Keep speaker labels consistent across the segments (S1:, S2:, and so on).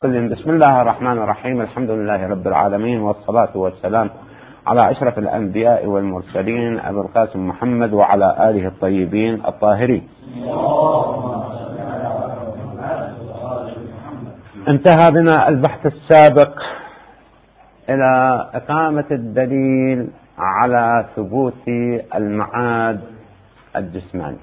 S1: بسم الله الرحمن الرحيم. الحمد لله رب العالمين، والصلاة والسلام على أشرف الأنبياء والمرسلين أبي القاسم محمد وعلى آله الطيبين الطاهرين. انتهى بنا البحث السابق إلى إقامة الدليل على ثبوت المعاد الجسماني،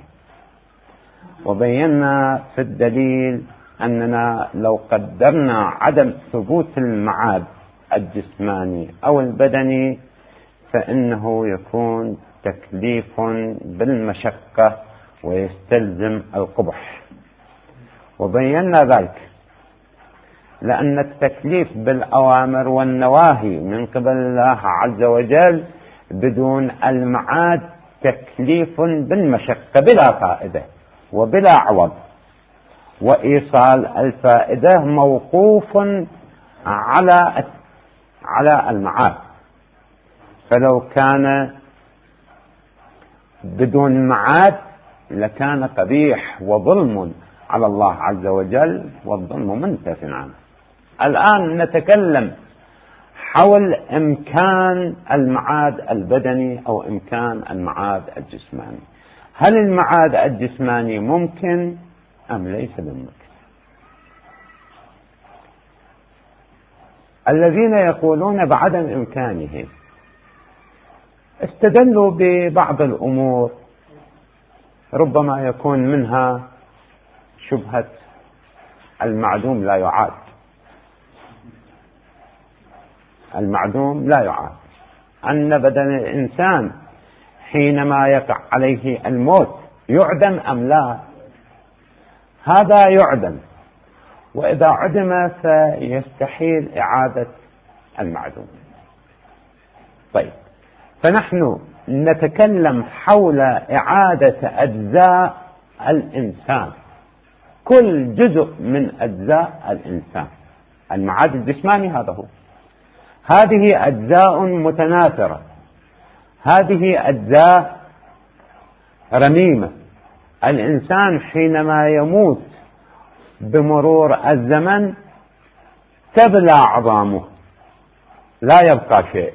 S1: وبينا في الدليل أننا لو قدرنا عدم ثبوت المعاد الجسماني أو البدني فإنه يكون تكليف بالمشقة ويستلزم القبح، وبينا ذلك لأن التكليف بالأوامر والنواهي من قبل الله عز وجل بدون المعاد تكليف بالمشقة بلا فائدة وبلا عوض، وإيصال الفائدة موقوف على المعاد. فلو كان بدون معاد لكان قبيح وظلم على الله عز وجل، والظلم منتف عنه. الآن نتكلم حول إمكان المعاد البدني أو إمكان المعاد الجسماني. هل المعاد الجسماني ممكن أم ليس بممكن؟ الذين يقولون بعدم إمكانه استدلوا ببعض الأمور ربما يكون منها شبهة المعدوم لا يعاد. المعدوم لا يعاد، أن بدن الإنسان حينما يقع عليه الموت يعدم أم لا؟ هذا يعدم، وإذا عدم فيستحيل إعادة المعدوم. طيب، فنحن نتكلم حول إعادة أجزاء الإنسان، كل جزء من أجزاء الإنسان. المعاد الجسماني هذا هو، هذه أجزاء متناثرة، هذه أجزاء رميمة. الإنسان حينما يموت بمرور الزمن تبلى عظامه، لا يبقى شيء،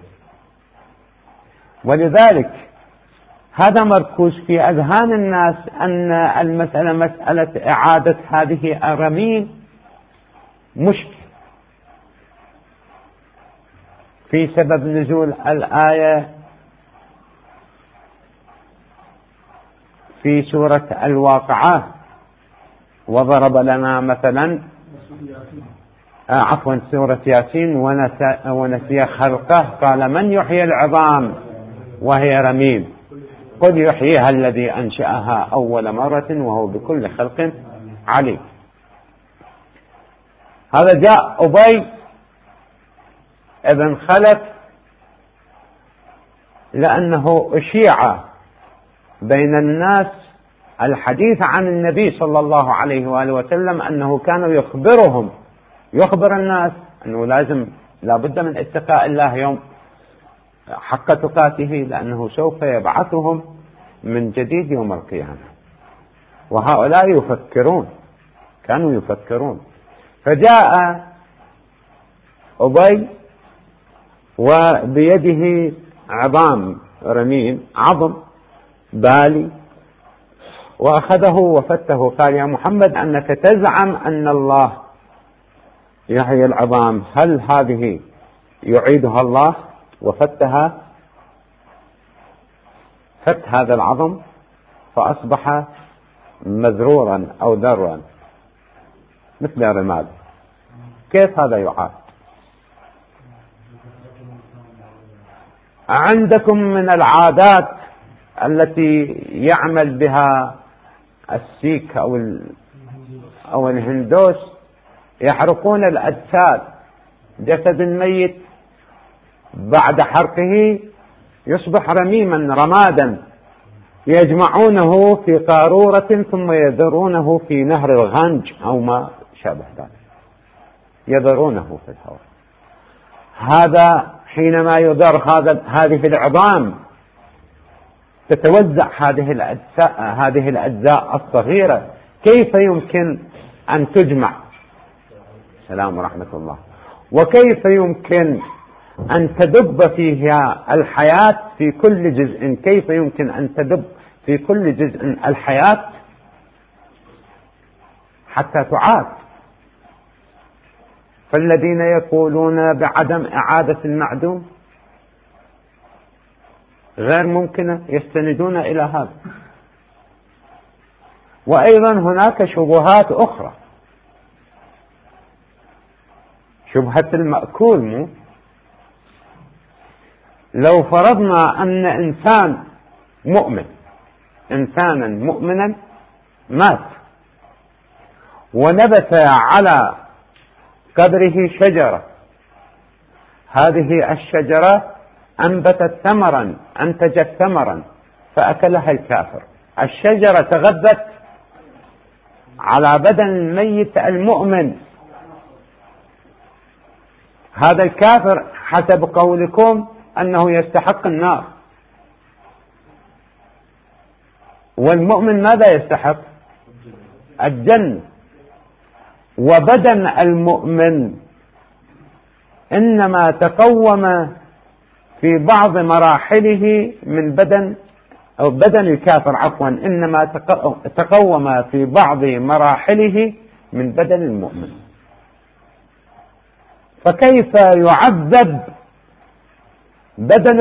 S1: ولذلك هذا مركوز في أذهان الناس أن المسألة مسألة إعادة هذه الرميم مشكل في سبب نزول الآية في سورة الواقعة: وضرب لنا مثلا سورة ياسين ونسي خلقه قال من يحيي العظام وهي رميم قل يحييها الذي أنشأها أول مرة وهو بكل خلق عليم. هذا جاء أبي ابن خلف لأنه أشيع بين الناس الحديث عن النبي صلى الله عليه وآله وسلم أنه كان يخبر الناس أنه لا بد من اتقاء الله يوم حق تقاته، لأنه سوف يبعثهم من جديد يوم القيامة. وهؤلاء كانوا يفكرون. فجاء أبي وبيده عظام رميم، عظم بالي، وأخذه وفته. قال: يا محمد، أنك تزعم أن الله يحيي العظام، هل هذه يعيدها الله؟ وفتها، فت هذا العظم فأصبح مذرورا أو ذرا مثل الرمال. كيف هذا يعاد؟ عندكم من العادات التي يعمل بها السيك أو الهندوس، يحرقون الأجساد، جسد الميت بعد حرقه يصبح رميما رمادا، يجمعونه في قارورة ثم يذرونه في نهر الغنج أو ما شابه ذلك، يذرونه في الهواء. هذا حينما يذر هذه العظام تتوزع هذه الأجزاء الصغيرة، كيف يمكن أن تجمع؟ السلام ورحمة الله. وكيف يمكن أن تدب فيها الحياة في كل جزء؟ كيف يمكن أن تدب في كل جزء الحياة حتى تعاد؟ فالذين يقولون بعدم إعادة المعدوم غير ممكنة يستندون إلى هذا. وأيضا هناك شبهات أخرى، شبهة المأكول. لو فرضنا أن إنسانا مؤمنا مات ونبت على قبره شجرة، هذه الشجرة أنتجت ثمرا فأكلها الكافر، الشجرة تغذت على بدن الميت المؤمن، هذا الكافر حسب قولكم أنه يستحق النار، والمؤمن ماذا يستحق؟ الجنة. وبدن المؤمن إنما تقوم في بعض مراحله من بدن، أو بدن الكافر عفوا، إنما تقوم في بعض مراحله من بدن المؤمن. فكيف يعذب بدن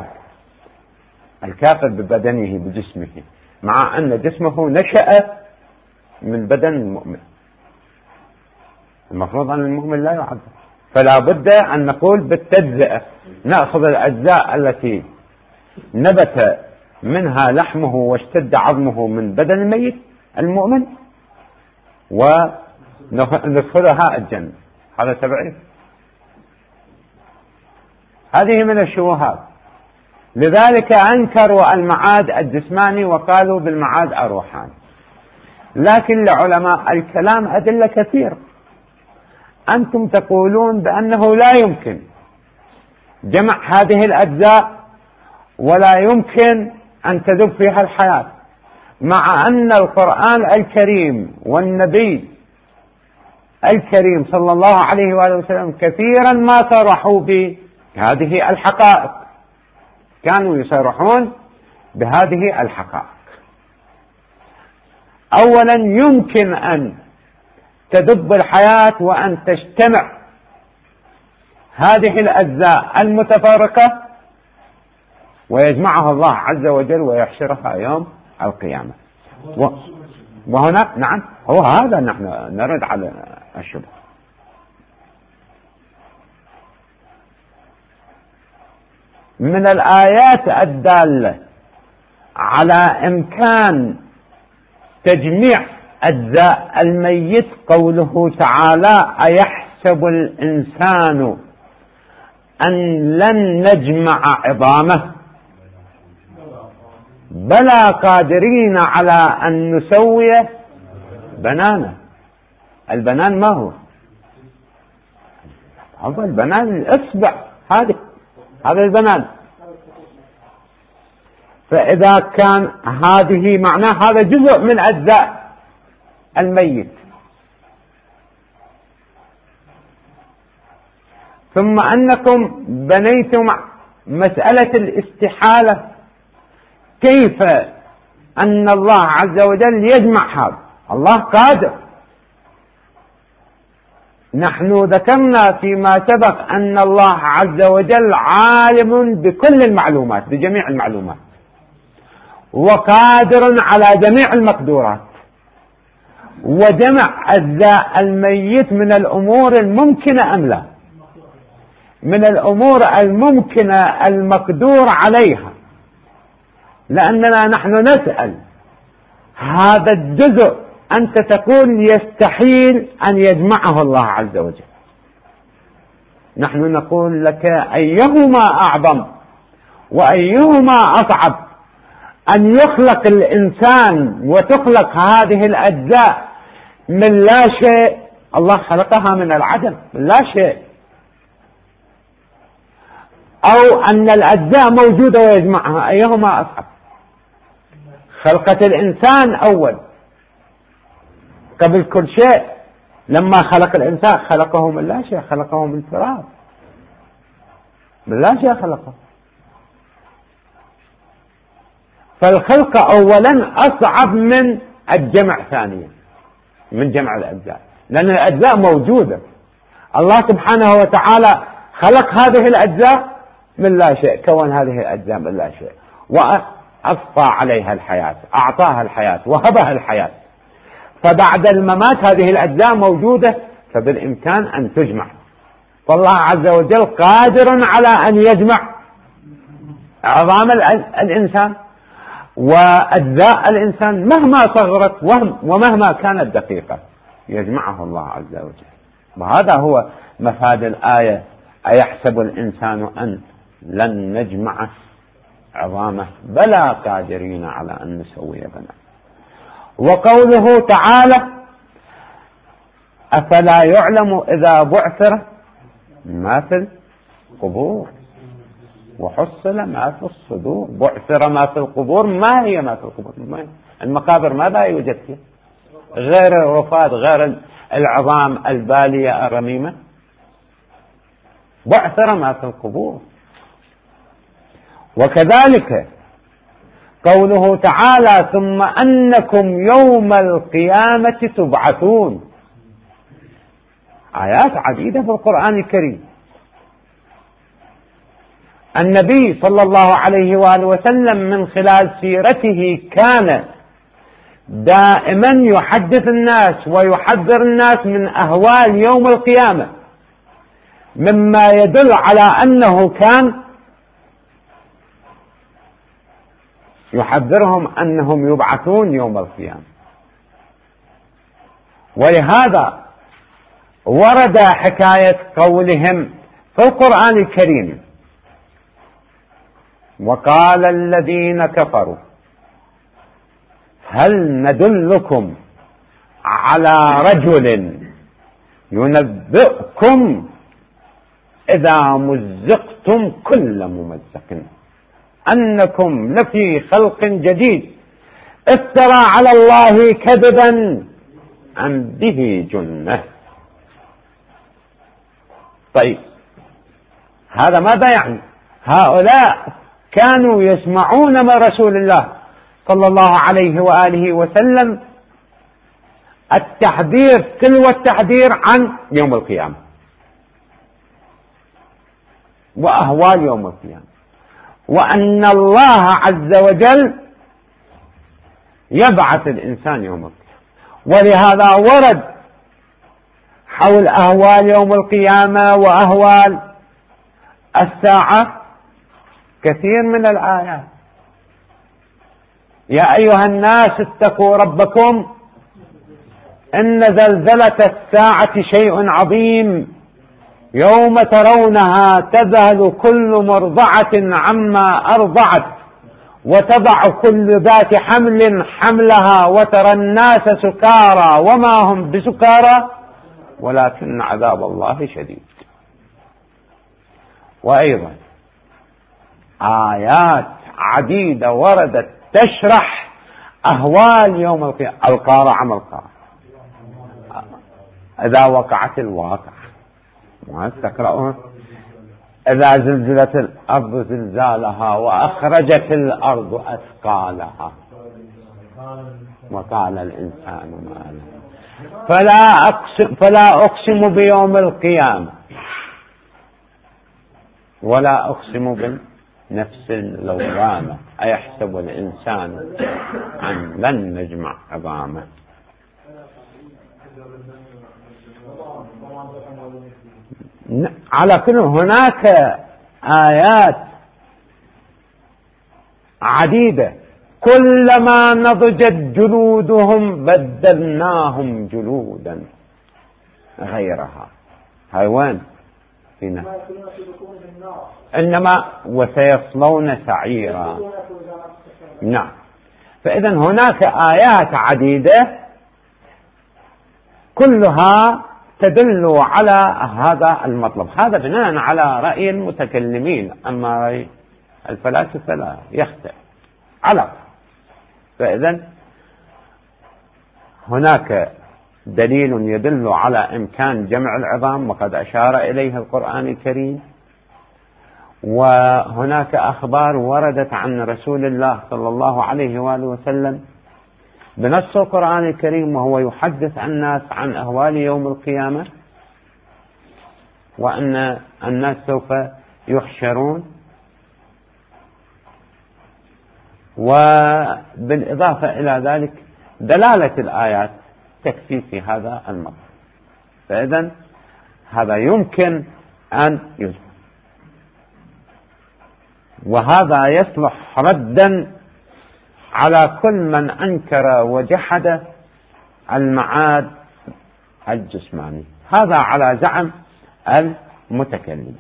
S1: الكافر ببدنه بجسمه، مع أن جسمه نشأ من بدن المؤمن؟ المفروض أن المؤمن لا يعذب. فلا بد أن نقول بالتجزئة، نأخذ الأجزاء التي نبت منها لحمه واشتد عظمه من بدن الميت المؤمن وندخلها الجنة، هذا تبعيد. هذه من الشبهات. لذلك أنكروا المعاد الجسماني وقالوا بالمعاد الروحاني. لكن لعلماء الكلام أدلة كثيرة. أنتم تقولون بأنه لا يمكن جمع هذه الأجزاء ولا يمكن أن تدب فيها الحياة، مع أن القرآن الكريم والنبي الكريم صلى الله عليه وآله وسلم كثيرا ما صرحوا بهذه الحقائق، كانوا يصرحون بهذه الحقائق. أولا يمكن أن تدب الحياة وأن تجتمع هذه الأجزاء المتفارقة ويجمعها الله عز وجل ويحشرها يوم القيامة. وهنا نعم، هو هذا نحن نرد على الشبهة. من الآيات الدالة على إمكان تجميع أجزاء الميت قوله تعالى: أيحسب الإنسان أن لن نجمع عظامه بلى قادرين على أن نسوي بنانه. البنان ما هو؟ هذا البنان الإصبع، هذا البنان. فإذا كان هذه معناه هذا جزء من أجزاء الميت. ثم أنكم بنيتم مسألة الاستحالة، كيف أن الله عز وجل يجمع هذا؟ الله قادر. نحن ذكرنا فيما سبق أن الله عز وجل عالم بكل المعلومات، بجميع المعلومات، وقادر على جميع المقدورات، وجمع أجزاء الميت من الأمور الممكنة أم لا؟ من الأمور الممكنة المقدور عليها. لأننا نحن نسأل هذا الجزء أنت تقول يستحيل أن يجمعه الله عز وجل، نحن نقول لك أيهما أعظم وأيهما أصعب، أن يخلق الإنسان وتخلق هذه الأجزاء من لا شيء، الله خلقها من العدم من لا شيء، أو أن الأجزاء موجودة ويجمعها، أيهما أصعب؟ خلقة الإنسان أول قبل كل شيء، لما خلق الإنسان خلقه من لا شيء، خلقه من تراب، من لا شيء خلقه. فالخلق أولا أصعب من الجمع ثانيا، من جمع الأجزاء، لأن الأجزاء موجودة. الله سبحانه وتعالى خلق هذه الأجزاء من لا شيء، كون هذه الأجزاء من لا شيء، وأضفى عليها الحياة، أعطاها الحياة وهبها الحياة. فبعد الممات هذه الأجزاء موجودة، فبالإمكان أن تجمع. فالله عز وجل قادر على أن يجمع عظام الإنسان وأجزاء الإنسان مهما صغرت ومهما كانت دقيقة، يجمعه الله عز وجل. وهذا هو مفاد الآية: أيحسب الإنسان أن لن نجمع عظامه بلى قادرين على أن نسوي بنانه. وقوله تعالى: أفلا يعلم إذا بعثر ما في القبور وحصل ما في الصدور. بعثر ما في القبور، ما هي ما في القبور؟ المقابر ماذا يوجد فيها غير الرفات، غير العظام البالية الرميمة؟ بعثر ما في القبور. وكذلك قوله تعالى: ثم أنكم يوم القيامة تبعثون. آيات عديدة في القرآن الكريم. النبي صلى الله عليه وآله وسلم من خلال سيرته كان دائما يحدث الناس ويحذر الناس من أهوال يوم القيامة، مما يدل على أنه كان يحذرهم أنهم يبعثون يوم القيامة. ولهذا ورد حكاية قولهم في القرآن الكريم: وقال الذين كفروا هل ندلكم على رجل ينبئكم إذا مزقتم كل ممزق أنكم لفي خلق جديد افترى على الله كذبا أم به جنة. طيب، هذا ماذا يعني؟ هؤلاء كانوا يسمعون من رسول الله صلى الله عليه وآله وسلم التحذير تلو التحذير عن يوم القيامة وأهوال يوم القيامة، وأن الله عز وجل يبعث الإنسان يوم القيامة. ولهذا ورد حول أهوال يوم القيامة وأهوال الساعة كثير من الآيات. يا أيها الناس اتقوا ربكم إن زلزلة الساعة شيء عظيم يوم ترونها تذهل كل مرضعة عما أرضعت وتضع كل ذات حمل حملها وترى الناس سكارى وما هم بسكارى ولكن عذاب الله شديد. وأيضا آيات عديدة وردت تشرح أهوال يوم القيامة. القارعة ما القارعة؟ إذا وقعت الواقعة، ما تقرأون إذا زلزلت الأرض زلزالها وأخرجت الأرض أثقالها وقال الإنسان ما له. فلا أقسم بيوم القيامة ولا أقسم بالنفس اللوامة أيحسب الإنسان أن لن نجمع عظامه. على كل هناك آيات عديدة كلما نضجت جلودهم بدلناهم جلودا غيرها. هاي وين فينا؟ إنما وسيصلون سعيرا. نعم. فإذا هناك آيات عديدة كلها تدل على هذا المطلب. هذا بناء على رأي المتكلمين، أما رأي الفلاسفة لا يختلف على. فإذا هناك دليل يدل على إمكان جمع العظام وقد أشار إليه القرآن الكريم، وهناك أخبار وردت عن رسول الله صلى الله عليه وآله وسلم بنص القرآن الكريم وهو يحدث الناس عن أهوال يوم القيامة، وأن الناس سوف يحشرون، وبالإضافة إلى ذلك دلالة الآيات تكفي في هذا المطلب. فإذن هذا يمكن أن يثبت، وهذا يصلح ردا على كل من أنكر وجحد المعاد الجسماني، هذا على زعم المتكلم.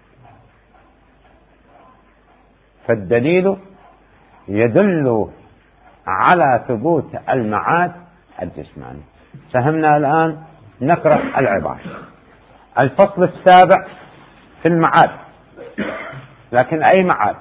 S1: فالدليل يدل على ثبوت المعاد الجسماني. فهمنا الآن نقرأ العبارة. الفصل السابع في المعاد، لكن أي معاد؟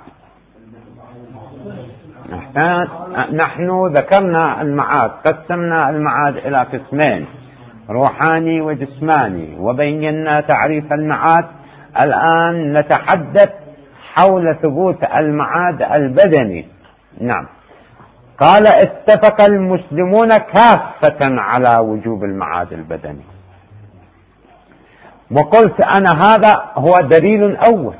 S1: نحن ذكرنا المعاد، قسمنا المعاد إلى قسمين، روحاني وجسماني، وبينا تعريف المعاد. الآن نتحدث حول ثبوت المعاد البدني. نعم، قال اتفق المسلمون كافة على وجوب المعاد البدني. وقلت أنا هذا هو دليل أول.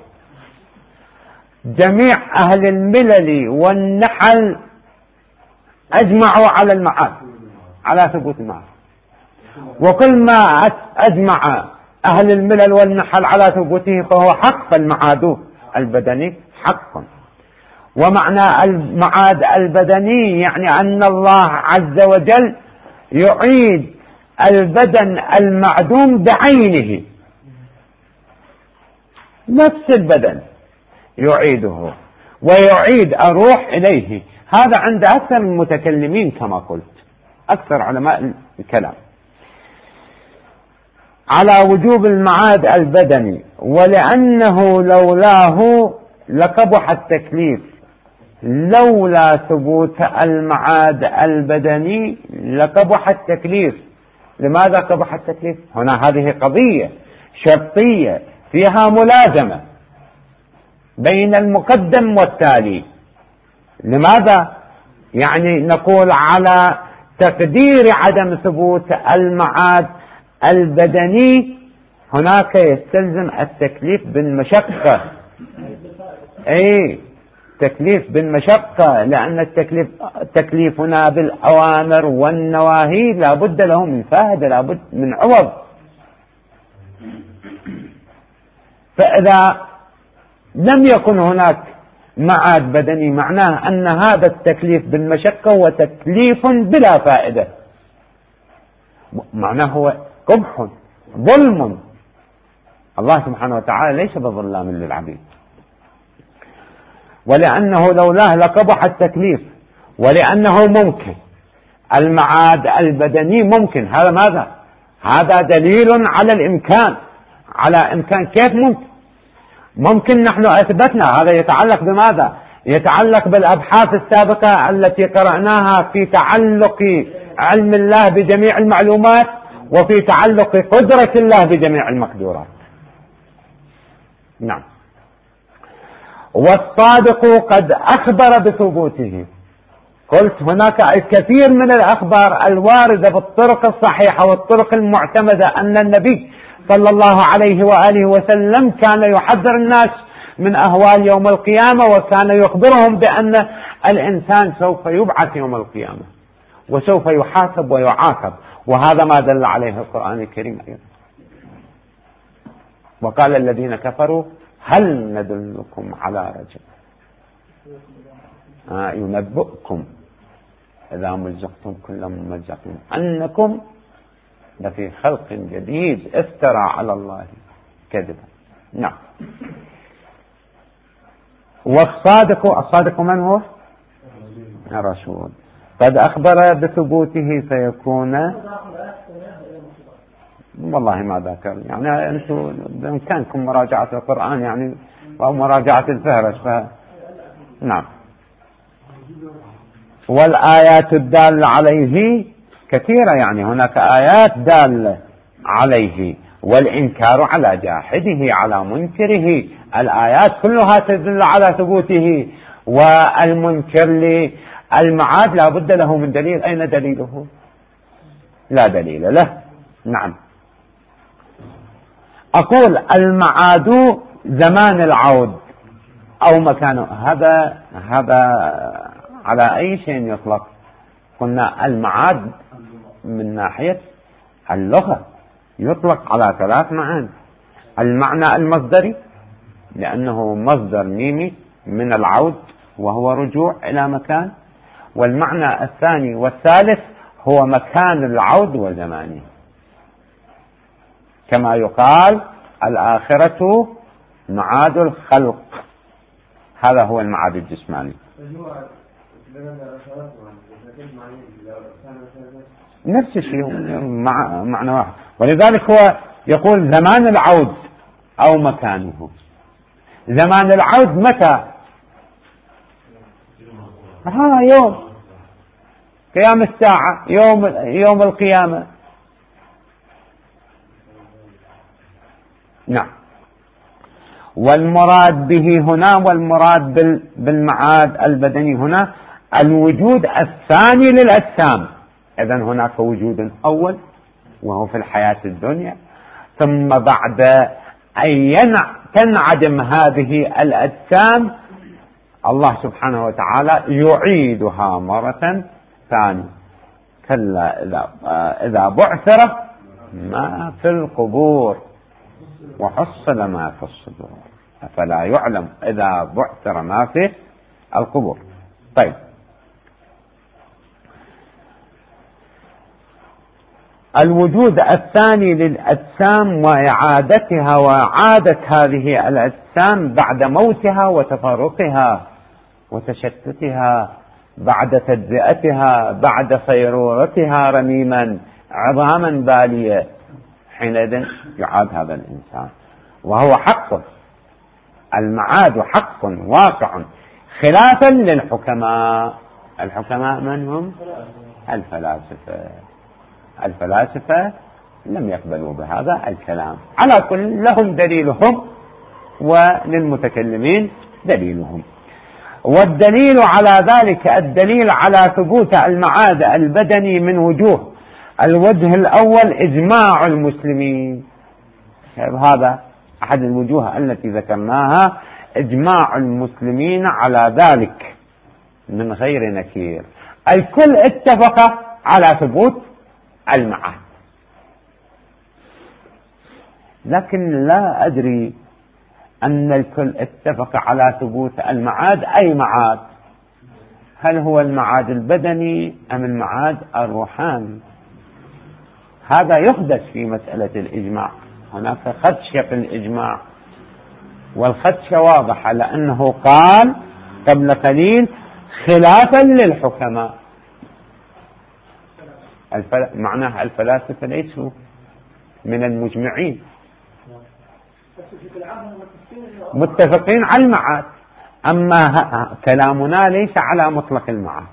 S1: جميع أهل الملل والنحل أجمعوا على المعاد، على ثبوت المعاد. وكل ما أجمع أهل الملل والنحل على ثبوته فهو حق، فالمعاد البدني حق. ومعنى المعاد البدني يعني أن الله عز وجل يعيد البدن المعدوم بعينه، نفس البدن يعيده ويعيد الروح إليه. هذا عند أكثر المتكلمين كما قلت، أكثر علماء الكلام، على وجوب المعاد البدني. ولأنه لولاه لقبح التكليف، لولا ثبوت المعاد البدني لقبح التكليف. لماذا قبح التكليف؟ هنا هذه قضية شرطية فيها ملازمة بين المقدم والتالي. لماذا؟ يعني نقول على تقدير عدم ثبوت المعاد البدني هناك يستلزم التكليف بالمشقة. تكليف بالمشقة، لأن التكليف هنا بالأوامر والنواهي لا بد له من فائدة، لا بد من عوض. فإذا لم يكن هناك معاد بدني معناه أن هذا التكليف بالمشقة هو تكليف بلا فائدة، معناه هو قبح، ظلم. الله سبحانه وتعالى ليس بظلام للعبيد. ولأنه لولاه لقبح التكليف، ولأنه ممكن المعاد البدني ممكن. هذا ماذا؟ هذا دليل على الإمكان، على إمكان. كيف ممكن نحن أثبتنا. هذا يتعلق بماذا؟ يتعلق بالأبحاث السابقة التي قرأناها في تعلق علم الله بجميع المعلومات، وفي تعلق قدرة الله بجميع المقدورات. نعم. والصادق قد أخبر بثبوته. قلت هناك الكثير من الأخبار الواردة بالطرق الصحيحة والطرق المعتمدة أن النبي صلى الله عليه وآله وسلم كان يحذر الناس من أهوال يوم القيامة، وكان يخبرهم بأن الإنسان سوف يبعث يوم القيامة وسوف يحاسب ويعاقب، وهذا ما دل عليه القرآن الكريم أيضا. وقال الذين كفروا هل ندلكم على رجل ينبئكم إذا مزقتم كل ممزق أنكم لفي خلق جديد افترى على الله كذبا. نعم. والصادق من هو؟ الرسول قد أخبر بثبوته فيكون، والله ما ذكر، يعني أنتم بإمكانكم مراجعة القرآن يعني أو مراجعة الفهرس. نعم. والآيات الدالة عليه كثيرة، يعني هناك آيات دالة عليه، والإنكار على جاحده على منكره، الآيات كلها تدل على ثبوته، والمنكر للمعاد لا بد له من دليل. أين دليله؟ لا دليل له. نعم. أقول المعاد زمان العود أو مكانه، هذا على أي شيء يطلق؟ قلنا المعاد من ناحية اللغة يطلق على 3 معاني: المعنى المصدري لأنه مصدر ميمي من العود وهو رجوع إلى مكان، والمعنى الثاني والثالث هو مكان العود وزمانه، كما يقال الآخرة معاد الخلق، هذا هو المعاد الجسماني. نفس الشيء، معنى واحد، ولذلك هو يقول زمان العود أو مكانه. زمان العود متى؟ يوم قيام الساعة، يوم القيامة. نعم. والمراد به هنا، والمراد بالمعاد البدني هنا الوجود الثاني للأجسام. إذن هناك وجود أول وهو في الحياة الدنيا، ثم بعد أن تنعدم هذه الأجسام الله سبحانه وتعالى يعيدها مرة ثانية. كلا إذا بعثر ما في القبور وحصل ما في الصدور أفلا يعلم إذا بعثر ما في القبور. طيب، الوجود الثاني للأجسام وإعادتها وإعادة هذه الأجسام بعد موتها وتفرقها وتشتتها، بعد تجزئتها، بعد صيرورتها رميما عظاما بالية، حينئذ يعاد هذا الإنسان، وهو حق. المعاد حق واقع، خلافا للحكماء. الحكماء من هم؟ الفلاسفة لم يقبلوا بهذا الكلام. على كل لهم دليلهم وللمتكلمين دليلهم. والدليل على ذلك، الدليل على ثبوت المعاد البدني من وجوه. الوجه الأول إجماع المسلمين، هذا أحد الوجوه التي ذكرناها، إجماع المسلمين على ذلك من غير نكير. الكل اتفق على ثبوت المعاد، لكن لا أدري أن الكل اتفق على ثبوت المعاد. أي معاد؟ هل هو المعاد البدني أم المعاد الروحاني؟ هذا يحدث في مسألة الإجماع. هناك خدشة في الإجماع، والخدشة واضحة، لأنه قال قبل قليل خلافا للحكماء. معناه الفلاسفة ليسوا من المجمعين، متفقين على المعاد، أما كلامنا ليس على مطلق المعاد.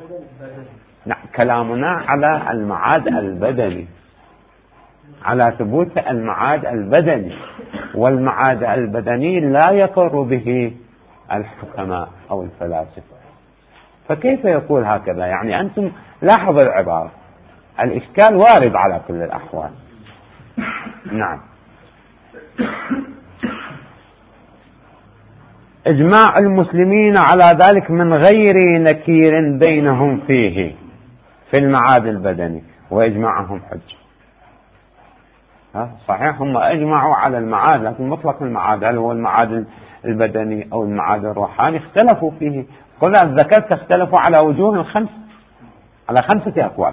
S1: كلامنا على المعاد البدني، على ثبوت المعاد البدني، والمعاد البدني لا يقر به الحكماء أو الفلاسفة. فكيف يقول هكذا؟ يعني أنتم لاحظوا العبارة، الإشكال وارد على كل الأحوال. نعم. إجماع المسلمين على ذلك من غير نكير بينهم فيه في المعاد البدني، وإجماعهم حج. صحيح هم أجمعوا على المعاد، لكن مطلق المعاد هل هو المعاد البدني أو المعاد الروحاني اختلفوا فيه. قلنا ذكرت اختلفوا على وجوه على 5 أقوال.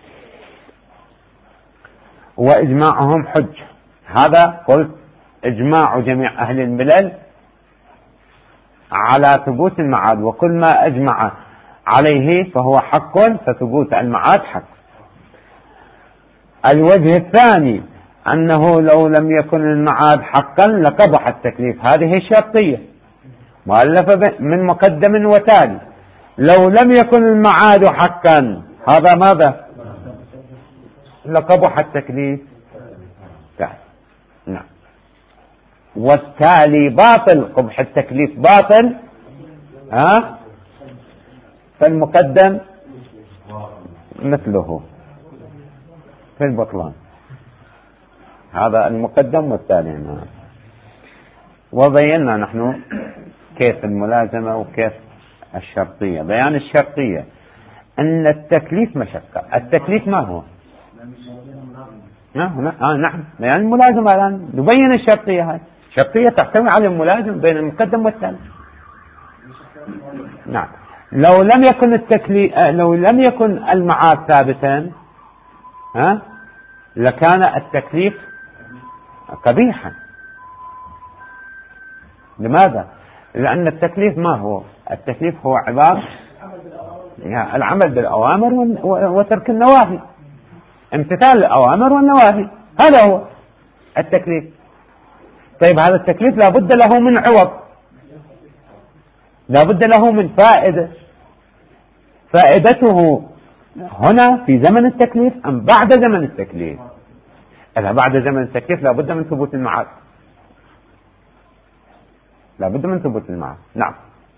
S1: وإجماعهم حج، هذا قلت إجماع جميع أهل الملل على ثبوت المعاد، وكل ما أجمع عليه فهو حق، فثبوت المعاد حق. الوجه الثاني أنه لو لم يكن المعاد حقا لقبح التكليف، هذه الشرطية مؤلفة من مقدم وتالي. لو لم يكن المعاد حقا، هذا ماذا؟ لقبح التكليف تعال. نعم. والتالي باطل، قبح التكليف باطل، فالمقدم مثله في البطلان. هذا المقدم والتالي. وبينا نحن كيف الملازمة وكيف الشرطية. بيان الشرطية أن التكليف مشقة. التكليف ما هو؟ نعم. بيان الملازمة الآن نبين الشرطية. هاي الشرطية تحتوي على الملازم بين المقدم والتالي. نعم. لو لم يكن المعاد ثابتا لكان التكليف قبيحا. لماذا؟ لأن التكليف ما هو؟ التكليف هو عبارة العمل بالأوامر وترك النواهي، امتثال الأوامر والنواهي، هذا هو التكليف. طيب هذا التكليف لا بد له من عوض، لا بد له من فائدة. فائدته هنا في زمن التكليف أم بعد زمن التكليف؟ إذا بعد زمن التكليف لا بد من ثبوت المعاد، لا بد من ثبوت المعاد. نعم.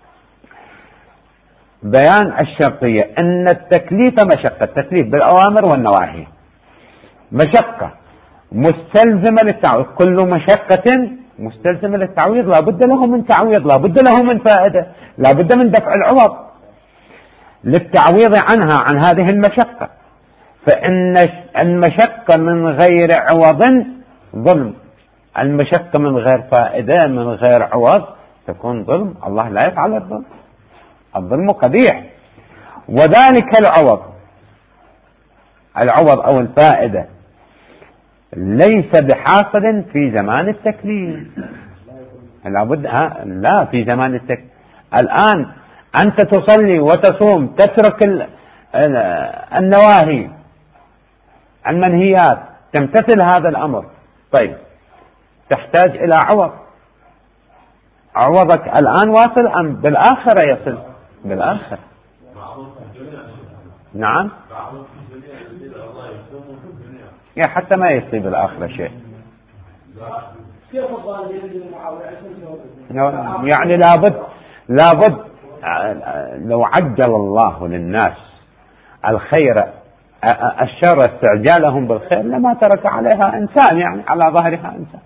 S1: بيان الشرطية أن التكليف مشقة، التكليف بالأوامر والنواهي مشقة مستلزمة للتعويض. كل مشقة مستلزمة للتعويض لا بد له من تعويض، لا بد له من فائدة، لا بد من دفع العوض للتعويض عنها، عن هذه المشقة. فإن المشقة من غير عوض ظلم، المشقة من غير فائدة من غير عوض تكون ظلم. الله لا يفعل الظلم، الظلم قبيح. وذلك العوض أو الفائدة ليس بحاصل في زمان التكليف. لابد لا في زمان التكليف. الآن أنت تصلي وتصوم، تترك النواهي المنهيات، تمتثل هذا الأمر، طيب تحتاج إلى عوض. عوضك الآن واصل أم بالآخرة يصل؟ بالآخرة. نعم. حتى ما يصيب بالآخرة شيء. يعني لابد لو عجل الله للناس الخير الشر استعجالهم بالخير لما ترك عليها إنسان، يعني على ظهرها إنسان،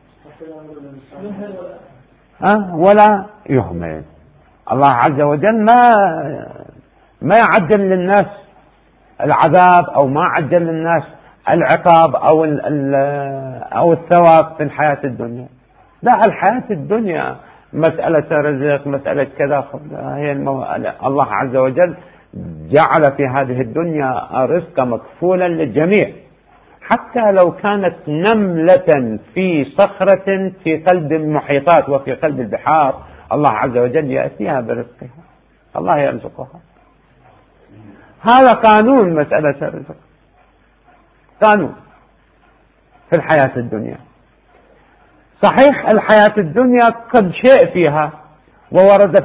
S1: ولا يهمل. الله عز وجل ما يعجل للناس العذاب أو ما عجل للناس العقاب أو الثواب في الحياة الدنيا. لا، الحياة الدنيا مسألة رزق، مسألة كذا، هي الله عز وجل جعل في هذه الدنيا رزق مكفولا للجميع، حتى لو كانت نملة في صخرة في قلب المحيطات وفي قلب البحار الله عز وجل يأتيها برزقها، الله يرزقها. هذا قانون مسألة الرزق، قانون في الحياة الدنيا. صحيح الحياة الدنيا قد شيء فيها، وورد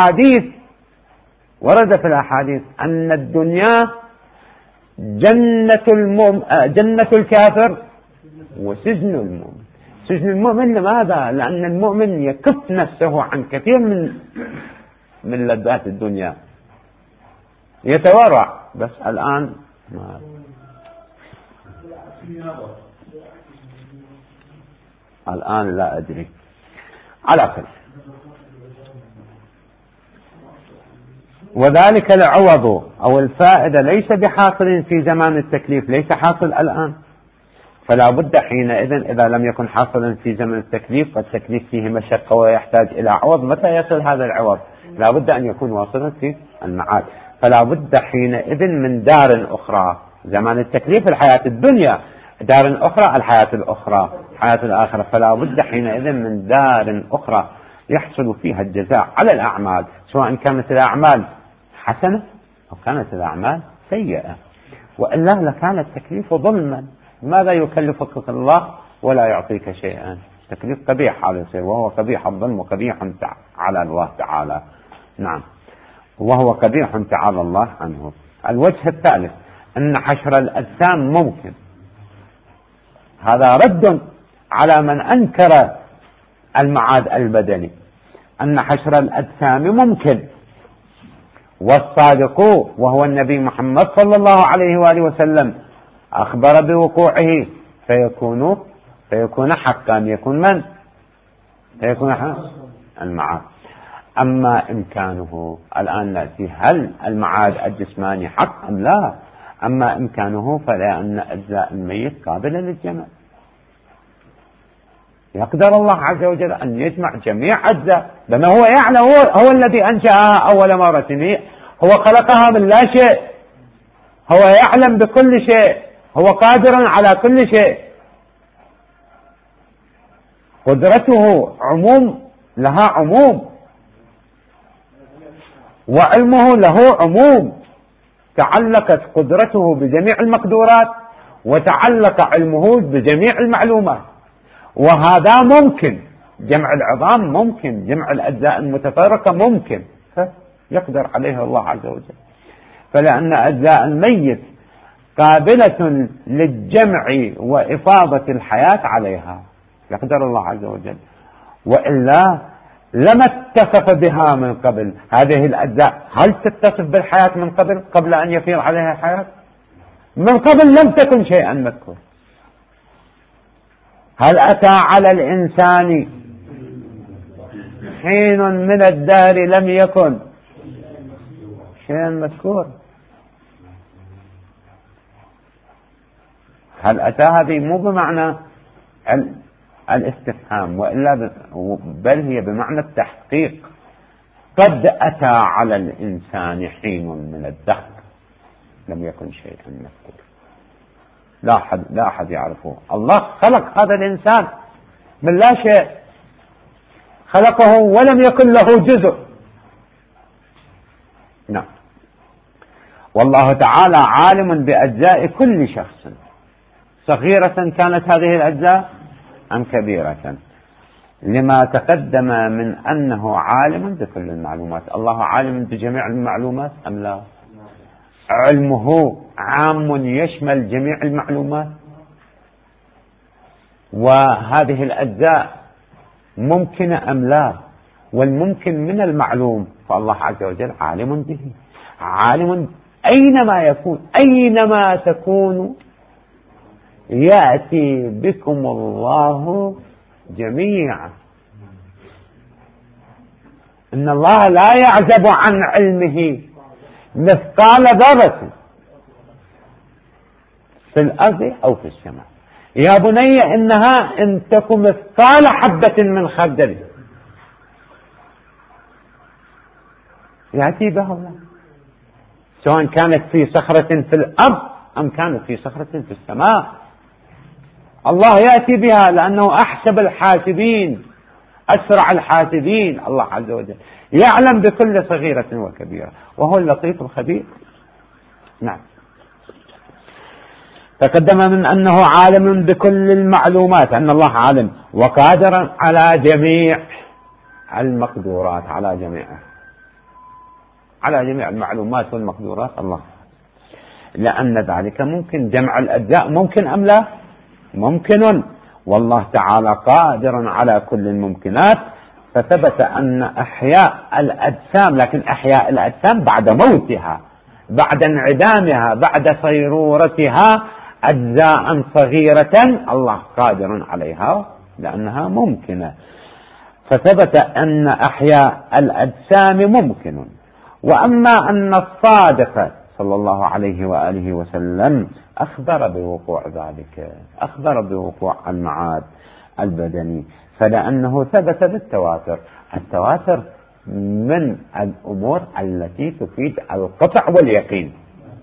S1: في الأحاديث أن الدنيا جنة الكافر وسجن المؤمن. سجن المؤمن لماذا؟ لأن المؤمن يكف نفسه عن كثير من لذات الدنيا، يتورع. بس الآن الآن لا أدري. على كل، وذلك العوض أو الفائدة ليس بحاصل في زمان التكليف، ليس حاصل الآن، فلا بد حينئذ إذا لم يكن حاصلا في زمن التكليف والتكليف فيه مشقة ويحتاج إلى عوض، متى يصل هذا العوض؟ لا بد أن يكون واصلا في المعاد. فلا بد حينئذ من دار أخرى. زمان التكليف الحياة الدنيا، دار أخرى الحياة الأخرى، حياة الآخرة. فلا بد حينئذ من دار أخرى يحصل فيها الجزاء على الأعمال، سواء كانت الأعمال حسنة أو كانت الأعمال سيئة، وإلا لكان التكليف ظلما. ماذا يكلفك الله ولا يعطيك شيئا؟ تكليف قبيح هذا يصير، وهو قبيح. الظلم قبيح على الله تعالى. نعم، وهو قبيح تعالى الله عنه. الوجه الثالث أن حشر الأجسام ممكن هذا رد على من أنكر المعاد البدني، أن حشر الأجسام ممكن، والصادق وهو النبي محمد صلى الله عليه وآله وسلم أخبر بوقوعه فيكون حقا. يكون من؟ فيكون حقا المعاد. أما إمكانه، الآن نأتي هل المعاد الجسماني حق أم لا؟ أما إمكانه فلأن أجزاء الميت قابلة للجمع، يقدر الله عز وجل أن يجمع جميع أجزاء، لأنه هو يعلم، هو الذي أنشأها أول مرة، هو خلقها من لا شيء، هو يعلم بكل شيء، هو قادر على كل شيء. قدرته عموم، لها عموم، وعلمه له عموم. تعلقت قدرته بجميع المقدورات، وتعلق علمه بجميع المعلومات، وهذا ممكن. جمع العظام ممكن، جمع الأجزاء المتفرقة ممكن، يقدر عليها الله عز وجل. فلأن أجزاء الميت قابلة للجمع وإفاضة الحياة عليها، يقدر الله عز وجل، وإلا لما اتصف بها من قبل. هذه الأجزاء هل تتصف بالحياة من قبل أن يفيض عليها حياة؟ من قبل لم تكن شيئا مذكور. هل أتى على الإنسان حين من الدهر لم يكن شيئا مذكور؟ هل أتى هذه مو بمعنى الاستفهام، وإلا بل هي بمعنى التحقيق. قد أتى على الإنسان حين من الدهر لم يكن شيئا مذكور. لا أحد يعرفه. الله خلق هذا الإنسان من لا شيء، خلقه ولم يكن له جزء. نعم. والله تعالى عالم بأجزاء كل شخص، صغيرة كانت هذه الأجزاء أم كبيرة، لما تقدم من أنه عالم بكل المعلومات. الله عالم بجميع المعلومات أم لا؟ علمه عام يشمل جميع المعلومات، وهذه الأجزاء ممكنة أم لا؟ والممكن من المعلوم، فالله عز وجل عالم به، عالم أينما يكون، أينما تكون يأتي بكم الله جميعا. إن الله لا يعزب عن علمه مثقال ذرة في الأرض أو في السماء. يا بني إنها إن تكن مثقال حبة من خردل يأتي بها الله، سواء كانت في صخرة في الأرض أم كانت في صخرة في السماء. الله يأتي بها لأنه أحسب الحاسبين، أسرع الحاسبين. الله عز وجل يعلم بكل صغيرة وكبيرة، وهو اللطيف الخبير. نعم. تقدم من أنه عالم بكل المعلومات، أن الله عالم وقادر على جميع المقدورات، على جميع المعلومات والمقدورات الله، لأن ذلك ممكن. جمع الأجزاء ممكن أم لا؟ ممكن، والله تعالى قادر على كل الممكنات. فثبت أن أحياء الأجسام، لكن أحياء الأجسام بعد موتها، بعد انعدامها، بعد صيرورتها أجزاء صغيرة، الله قادر عليها لأنها ممكنة. فثبت أن أحياء الأجسام ممكن. وأما أن الصادق صلى الله عليه وآله وسلم أخبر بوقوع ذلك، أخبر بوقوع المعاد البدني، فلأنه ثبت بالتواتر. التواتر من الأمور التي تفيد القطع واليقين،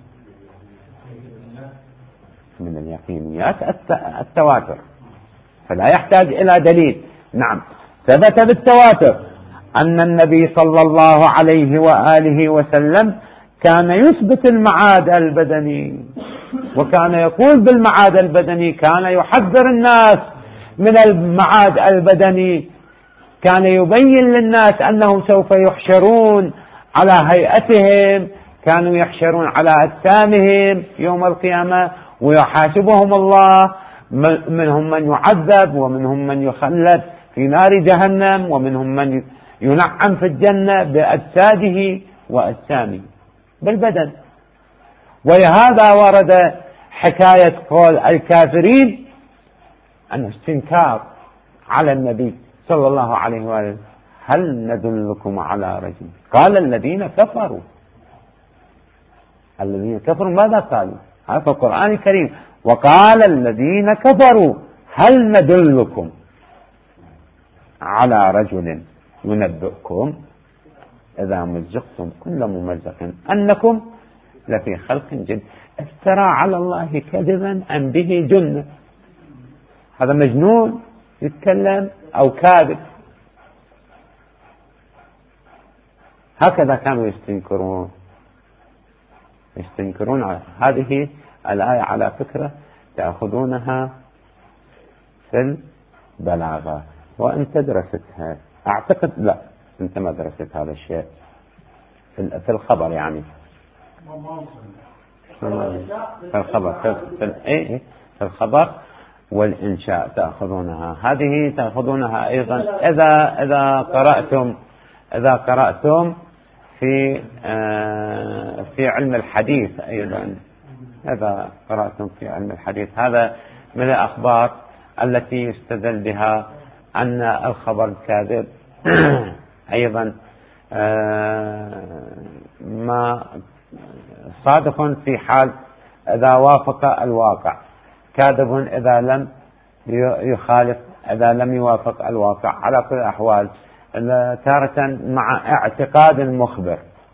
S1: من اليقينيات التواتر، فلا يحتاج إلى دليل. نعم. ثبت بالتواتر أن النبي صلى الله عليه وآله وسلم كان يثبت المعاد البدني، وكان يقول بالمعاد البدني، كان يحذر الناس من المعاد البدني، كان يبين للناس أنهم سوف يحشرون على هيئتهم، كانوا يحشرون على أجسامهم يوم القيامة ويحاسبهم الله منهم من يعذب، ومنهم من يخلد في نار جهنم، ومنهم من ينعم في الجنة بأجساده وأجسامه بالبدن. ولهذا ورد حكاية قول الكافرين أن استنكار على النبي صلى الله عليه وآله: هل ندلكم على رجل؟ قال الذين كفروا. الذين كفروا ماذا قالوا؟ هذا في القرآن الكريم: وقال الذين كفروا هل ندلكم على رجل ينبئكم إذا مزقتم كل ممزق أنكم لفي خلق جديد. افترى على الله كذبا أم به جنة. هذا مجنون يتكلم أو كاذب. هكذا كانوا يستنكرون. هذه الآية على فكرة تأخذونها في البلاغة، وأنت درستها أعتقد. لا، أنت ما درست هذا الشيء في الخبر، يعني في الخبر في الخبر والإنشاء تأخذونها. هذه تأخذونها أيضا إذا قرأتم في علم الحديث. أيضا إذا قرأتم في علم الحديث، هذا من الأخبار التي يستدل بها أن الخبر كاذب. أيضا ما صادق في حال إذا وافق الواقع، كاذب إذا لم يخالف، إذا لم يوافق الواقع. على كل الأحوال تارة مع اعتقاد المخبر،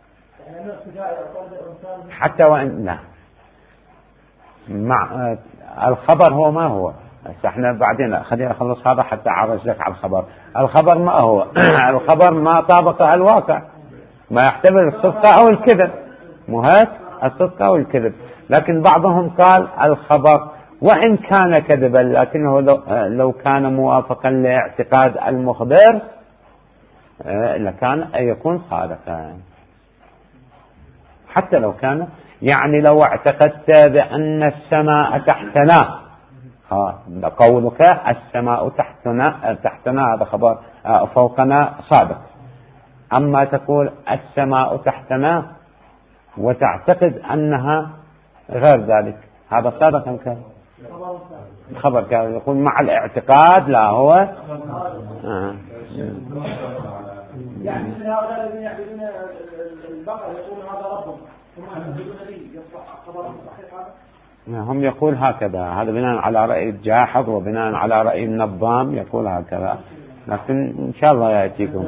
S1: حتى وإن لا، مع الخبر هو ما هو. احنا بعدين خلينا نخلص هذا حتى أعرج لك على الخبر. الخبر ما هو؟ الخبر ما طابق الواقع، ما يحتمل الصدق أو الكذب، مو هيك؟ الصدق أو الكذب. لكن بعضهم قال الخبر وإن كان كذبا لكنه لو كان موافقا لاعتقاد المخبر لكان أن يكون صادقا، حتى لو كان. يعني لو اعتقدت بأن السماء تحتنا، قولك السماء تحتنا هذا خبر فوقنا صادق. أما تقول السماء تحتنا وتعتقد أنها غير ذلك، هذا صادق أم كان؟ خبر كان يقول مع الاعتقاد، لا هو
S2: يعني من هؤلاء الذين يعبدون البقر يقولون هذا ربهم، ثم يعبدون لي يصبح خبرهم صحيح هذا؟
S1: هم يقول هكذا. هذا بناء على رأي الجاحظ وبناء على رأي النظام يقول هكذا، لكن إن شاء الله يأتيكم.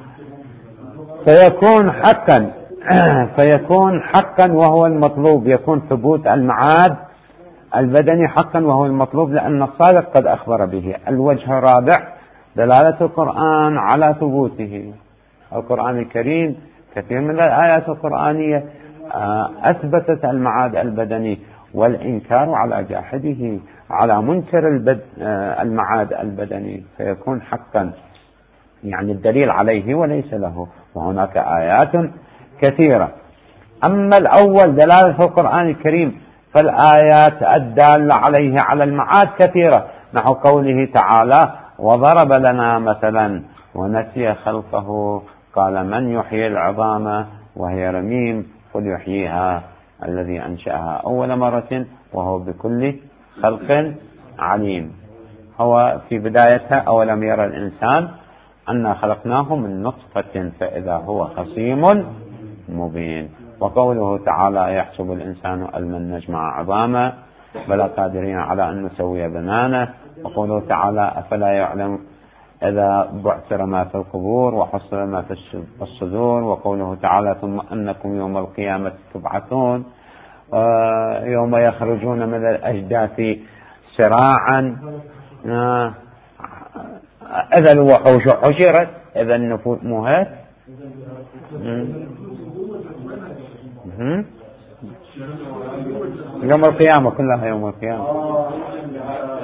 S1: فيكون حقا وهو المطلوب، يكون ثبوت المعاد البدني حقا وهو المطلوب، لأن الصادق قد أخبر به. الوجه الرابع دلالة القرآن على ثبوته. القرآن الكريم كثير من الآيات القرآنية أثبتت المعاد البدني، والإنكار على جاحده، على منكر المعاد البدني، فيكون حقا، يعني الدليل عليه وليس له. وهناك آيات كثيرة. أما الأول دلالة القرآن الكريم فالآيات الدالة عليه على المعاد كثيرة، نحو قوله تعالى: وضرب لنا مثلا ونسي خلقه قال من يحيي العظام وهي رميم قل يحييها الذي أنشأها أول مرة وهو بكل خلق عليم. هو في بدايتها: أولم يرى الإنسان أنا خلقناه من نطفة فإذا هو خصيم مبين. وقوله تعالى: يحسب الإنسان أن لن نجمع عظاما بلى قادرين على أن نسوي بنانه. وقوله تعالى: أفلا يعلم إذا بعثر ما في القبور وحصل ما في الصدور. وقوله تعالى: ثم أنكم يوم القيامة تبعثون يوم يخرجون من الأجداث سراعا إذا الوحوش حشرت إذا النفوس مهات. يوم القيامة كلها يوم القيامة.